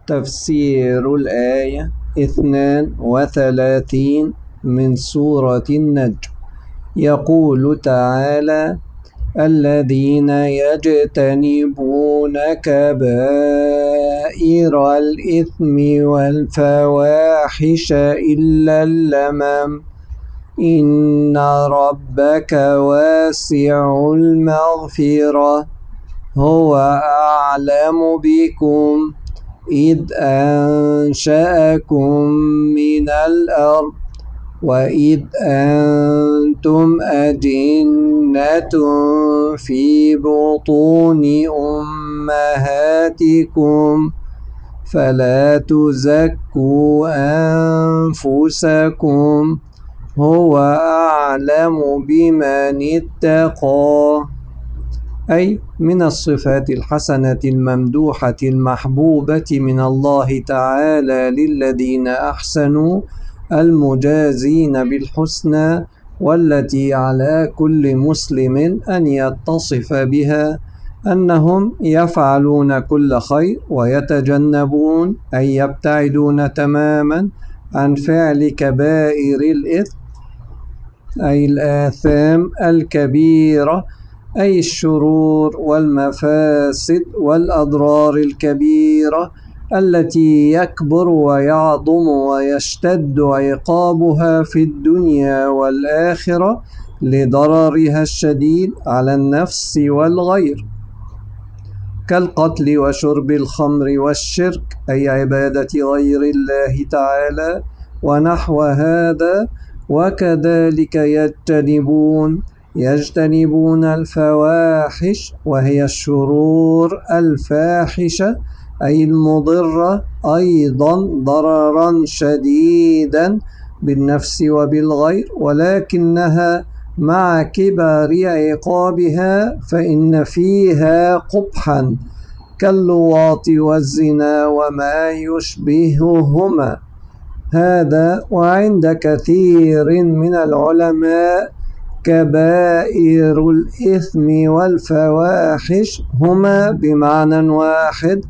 تفسير الآية 32 من سورة النجم. يقول تعالى: الذين يجتنبون كبائر الإثم والفواحش إلا اللمم إن ربك واسع المغفرة هو أعلم بكم إذ أنشأكم من الأرض وإذ أنتم أجنة في بطون أمهاتكم فلا تزكوا أنفسكم هو أعلم بمن اتقى، أي من الصفات الحسنة الممدوحة المحبوبة من الله تعالى للذين أحسنوا المجازين بالحسنى، والتي على كل مسلم أن يتصف بها، أنهم يفعلون كل خير ويتجنبون أي يبتعدون تماما عن فعل كبائر الإثم أي الآثام الكبيرة، أي الشرور والمفاسد والأضرار الكبيرة التي يكبر ويعظم ويشتد عقابها في الدنيا والآخرة لضررها الشديد على النفس والغير، كالقتل وشرب الخمر والشرك أي عبادة غير الله تعالى ونحو هذا. وكذلك يجتنبون الفواحش وهي الشرور الفاحشة أي المضرة أيضا ضررا شديدا بالنفس وبالغير، ولكنها مع كبر عقابها فإن فيها قبحا كاللواط والزنا وما يشبههما. هذا وعند كثير من العلماء كبائر الإثم والفواحش هما بمعنى واحد،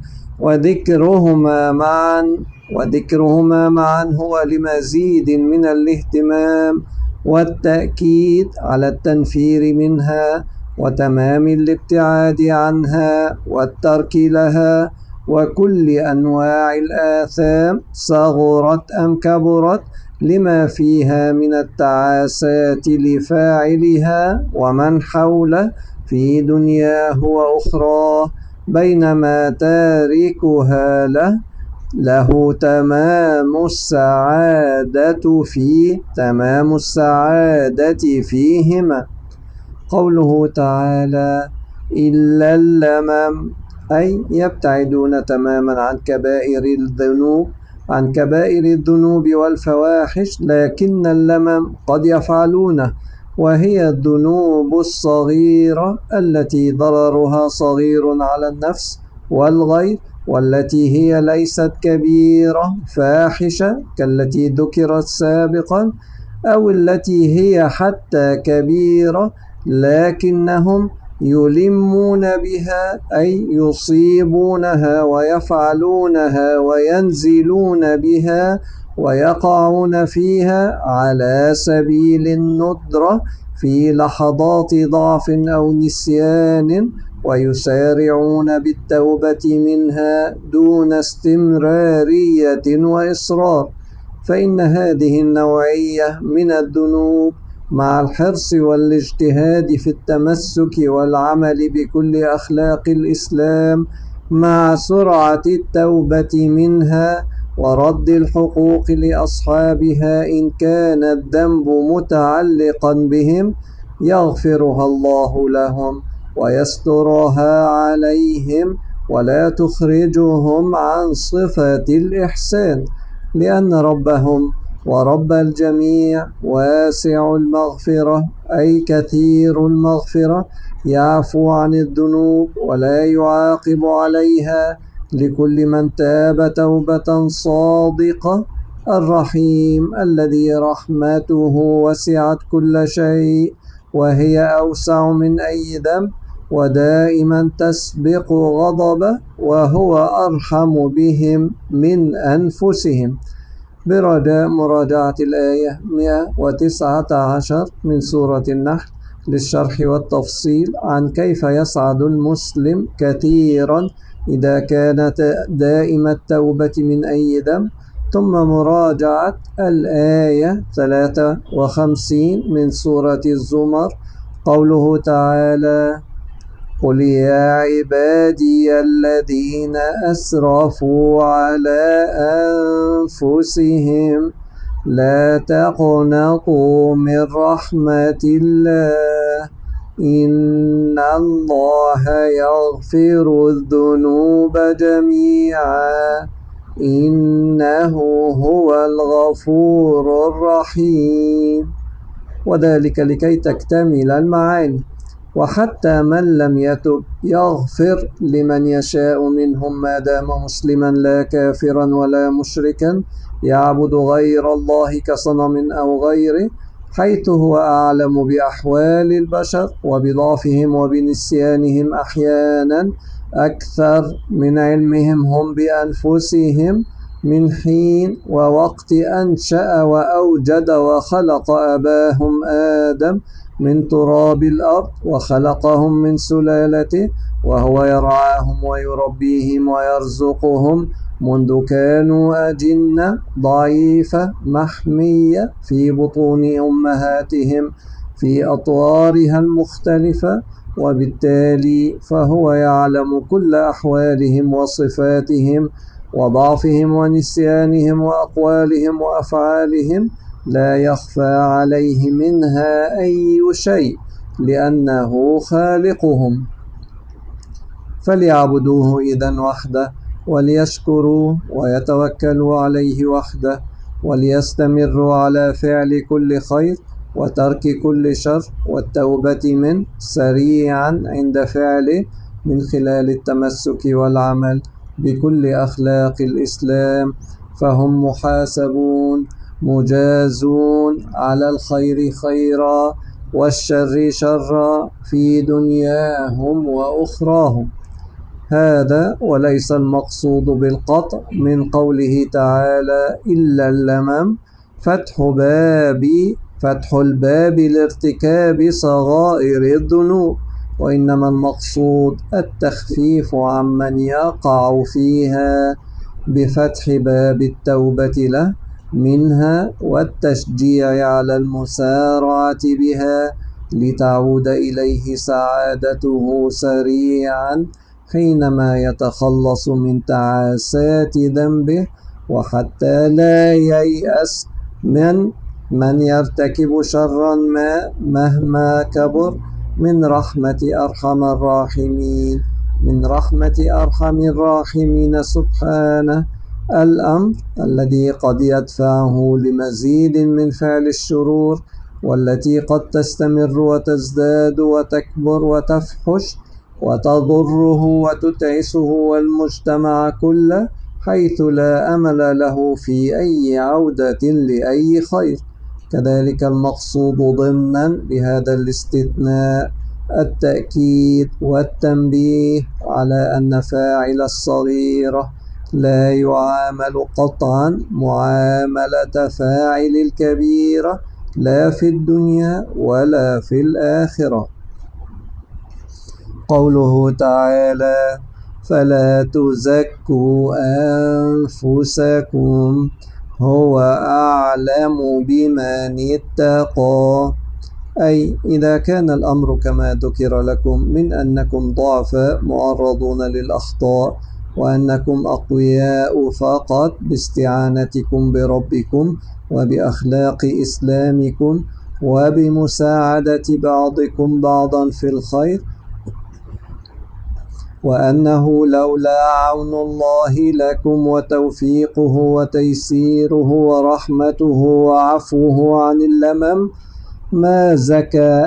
وذكرهما معا هو لمزيد من الاهتمام والتأكيد على التنفير منها وتمام الابتعاد عنها والترك لها، وكل أنواع الآثام صغرت أم كبرت لما فيها من التعاسات لفاعلها ومن حوله في دنياه وأخراه، بينما تاركها له تمام السعادة فيهما. قوله تعالى: إلا اللمم أي يبتعدون تماما عن كبائر الذنوب والفواحش، لكن اللمم قد يفعلونه، وهي الذنوب الصغيرة التي ضررها صغير على النفس والغير، والتي هي ليست كبيرة فاحشة كالتي ذكرت سابقا، أو التي هي حتى كبيرة لكنهم يلمون بها أي يصيبونها ويفعلونها وينزلون بها ويقعون فيها على سبيل الندرة في لحظات ضعف أو نسيان، ويسارعون بالتوبة منها دون استمرارية وإصرار، فإن هذه النوعية من الذنوب مع الحرص والاجتهاد في التمسك والعمل بكل أخلاق الإسلام مع سرعة التوبة منها ورد الحقوق لأصحابها إن كان الذنب متعلقا بهم، يغفرها الله لهم ويسترها عليهم ولا تخرجهم عن صفة الإحسان، لأن ربهم ورب الجميع واسع المغفرة أي كثير المغفرة، يعفو عن الذنوب ولا يعاقب عليها لكل من تاب توبة صادقة، الرحيم الذي رحمته وسعت كل شيء وهي أوسع من أي ذنب، ودائما تسبق غضبه، وهو أرحم بهم من أنفسهم. برجاء مراجعة الآية 119 من سورة النحل للشرح والتفصيل عن كيف يسعد المسلم كثيرا إذا كانت دائم التوبة من أي ذنب، ثم مراجعة الآية 53 من سورة الزمر، قوله تعالى: قل يا عبادي الذين أسرفوا على أنفسهم لا تقنطوا من رحمة الله إن الله يغفر الذنوب جميعا إنه هو الغفور الرحيم. وذلك لكي تكتمل المعاني. وحتى من لم يتب يغفر لمن يشاء منهم ما دام مسلما لا كافرا ولا مشركا يعبد غير الله كصنم أو غيره، حيث هو أعلم بأحوال البشر وبضعفهم وبنسيانهم أحيانا أكثر من علمهم هم بأنفسهم، من حين ووقت أنشأ وأوجد وخلق أباهم آدم من تراب الأرض وخلقهم من سلالته، وهو يرعاهم ويربيهم ويرزقهم منذ كانوا أجنة ضعيفة محمية في بطون أمهاتهم في أطوارها المختلفة، وبالتالي فهو يعلم كل أحوالهم وصفاتهم وضعفهم ونسيانهم وأقوالهم وأفعالهم، لا يخفى عليه منها أي شيء لأنه خالقهم. فليعبدوه إذن وحده، وليشكروا ويتوكلوا عليه وحده، وليستمروا على فعل كل خير وترك كل شر والتوبة منه سريعا عند فعله، من خلال التمسك والعمل بكل أخلاق الإسلام، فهم محاسبون مجازون على الخير خيرا والشر شرا في دنياهم وأخراهم. هذا وليس المقصود بالقطع من قوله تعالى إلا اللمم فتح الباب لارتكاب صغائر الذنوب، وإنما المقصود التخفيف عمن يقع فيها بفتح باب التوبة له منها والتشجيع على المسارعة بها لتعود إليه سعادته سريعا حينما يتخلص من تعاسات ذنبه، وحتى لا ييأس من يرتكب شرا مهما كبر من رحمة أرحم الراحمين سبحانه الأمر الذي قد يدفعه لمزيد من فعل الشرور، والتي قد تستمر وتزداد وتكبر وتفحش وتضره وتتعسه والمجتمع كله، حيث لا أمل له في أي عودة لأي خير. كذلك المقصود ضمنا بهذا الاستثناء التأكيد والتنبيه على أن فاعل الصغيرة لا يعامل قطعا معاملة فاعل الكبيرة، لا في الدنيا ولا في الآخرة. قوله تعالى: فلا تزكوا أنفسكم هو أعلم بمن اتقى، أي إذا كان الأمر كما ذكر لكم من أنكم ضعفاء معرضون للأخطاء، وأنكم أقوياء فقط باستعانتكم بربكم وبأخلاق إسلامكم وبمساعدة بعضكم بعضا في الخير، وأنه لولا عون الله لكم وتوفيقه وتيسيره ورحمته وعفوه عن اللمم ما زكى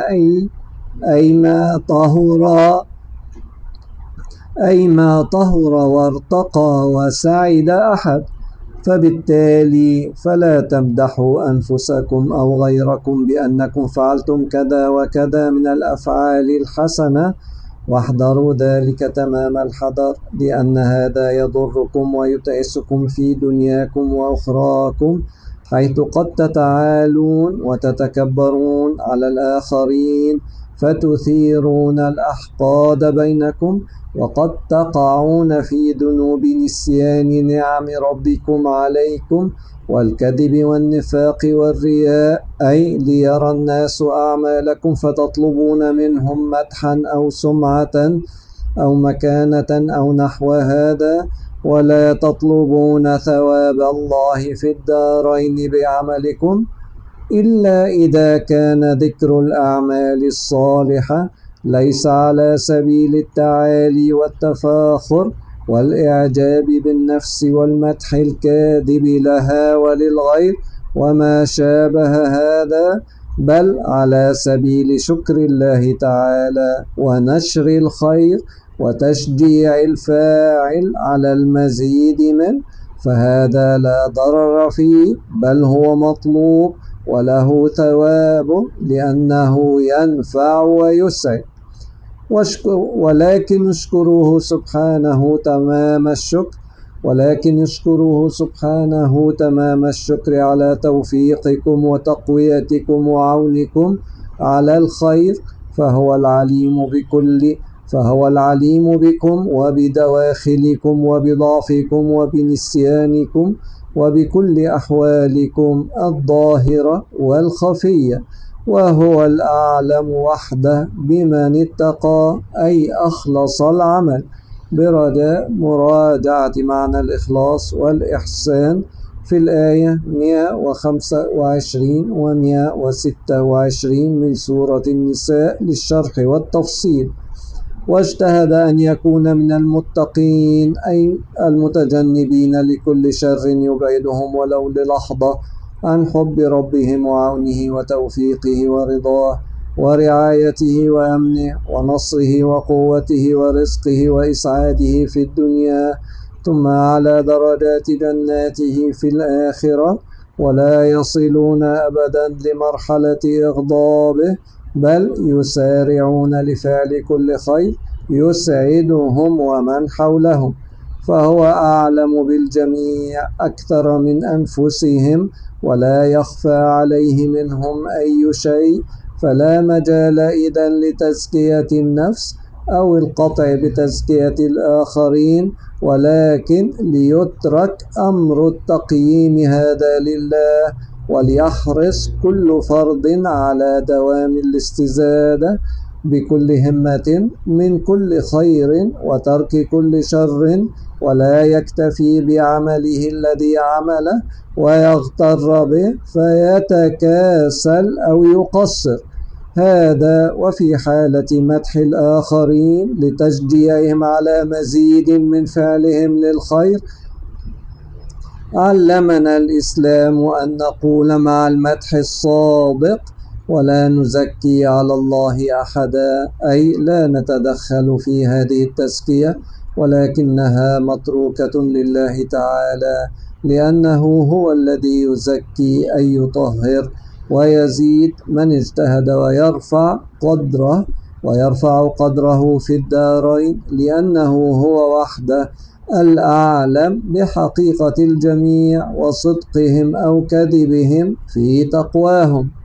أي ما طهر وارتقى وسعد أحد. فبالتالي فلا تمدحوا أنفسكم أو غيركم بأنكم فعلتم كذا وكذا من الأفعال الحسنة، واحذروا ذلك تمام الحذر، لأن هذا يضركم ويتعسكم في دنياكم وأخراكم، حيث قد تتعالون وتتكبرون على الآخرين فتثيرون الأحقاد بينكم، وقد تقعون في ذنوب نسيان نعم ربكم عليكم والكذب والنفاق والرياء، أي ليرى الناس أعمالكم فتطلبون منهم مدحا أو سمعة أو مكانة أو نحو هذا، ولا تطلبون ثواب الله في الدارين بعملكم، إلا إذا كان ذكر الأعمال الصالحة ليس على سبيل التعالي والتفاخر والإعجاب بالنفس والمدح الكاذب لها وللغير وما شابه هذا، بل على سبيل شكر الله تعالى ونشر الخير وتشجيع الفاعل على المزيد منه، فهذا لا ضرر فيه، بل هو مطلوب وله ثواب لأنه ينفع ويسعد. ولكن اشكروه سبحانه تمام الشكر تمام الشكر على توفيقكم وتقويتكم وعونكم على الخير، فهو العليم بكم وبدواخلكم وبضعفكم وبنسيانكم وبكل أحوالكم الظاهرة والخفية، وهو الأعلم وحده بمن اتقى، أي أخلص العمل، برجاء مراجعة معنى الإخلاص والإحسان في الآية 125 و 126 من سورة النساء للشرح والتفصيل. واجتهد أن يكون من المتقين، أي المتجنبين لكل شر يبعدهم ولو للحظة عن حب ربهم وعونه وتوفيقه ورضاه ورعايته وأمنه ونصره وقوته ورزقه وإسعاده في الدنيا، ثم على درجات جناته في الآخرة، ولا يصلون أبدا لمرحلة إغضابه، بل يسارعون لفعل كل خير يسعدهم ومن حولهم، فهو أعلم بالجميع أكثر من أنفسهم، ولا يخفى عليه منهم أي شيء، فلا مجال إذن لتزكية النفس أو القطع بتزكية الآخرين، ولكن ليترك أمر التقييم هذا لله، وليحرص كل فرد على دوام الاستزادة بكل همة من كل خير وترك كل شر، ولا يكتفي بعمله الذي عمله ويغتر به فيتكاسل أو يقصر، هذا وفي حالة مدح الآخرين لتشجيعهم على مزيد من فعلهم للخير. علمنا الإسلام أن نقول مع المدح الصادق ولا نزكي على الله أحدا، أي لا نتدخل في هذه التزكية، ولكنها متروكة لله تعالى، لأنه هو الذي يزكي أي يطهر ويزيد من اجتهد ويرفع قدره في الدارين، لأنه هو وحده الأعلم بحقيقة الجميع وصدقهم أو كذبهم في تقواهم.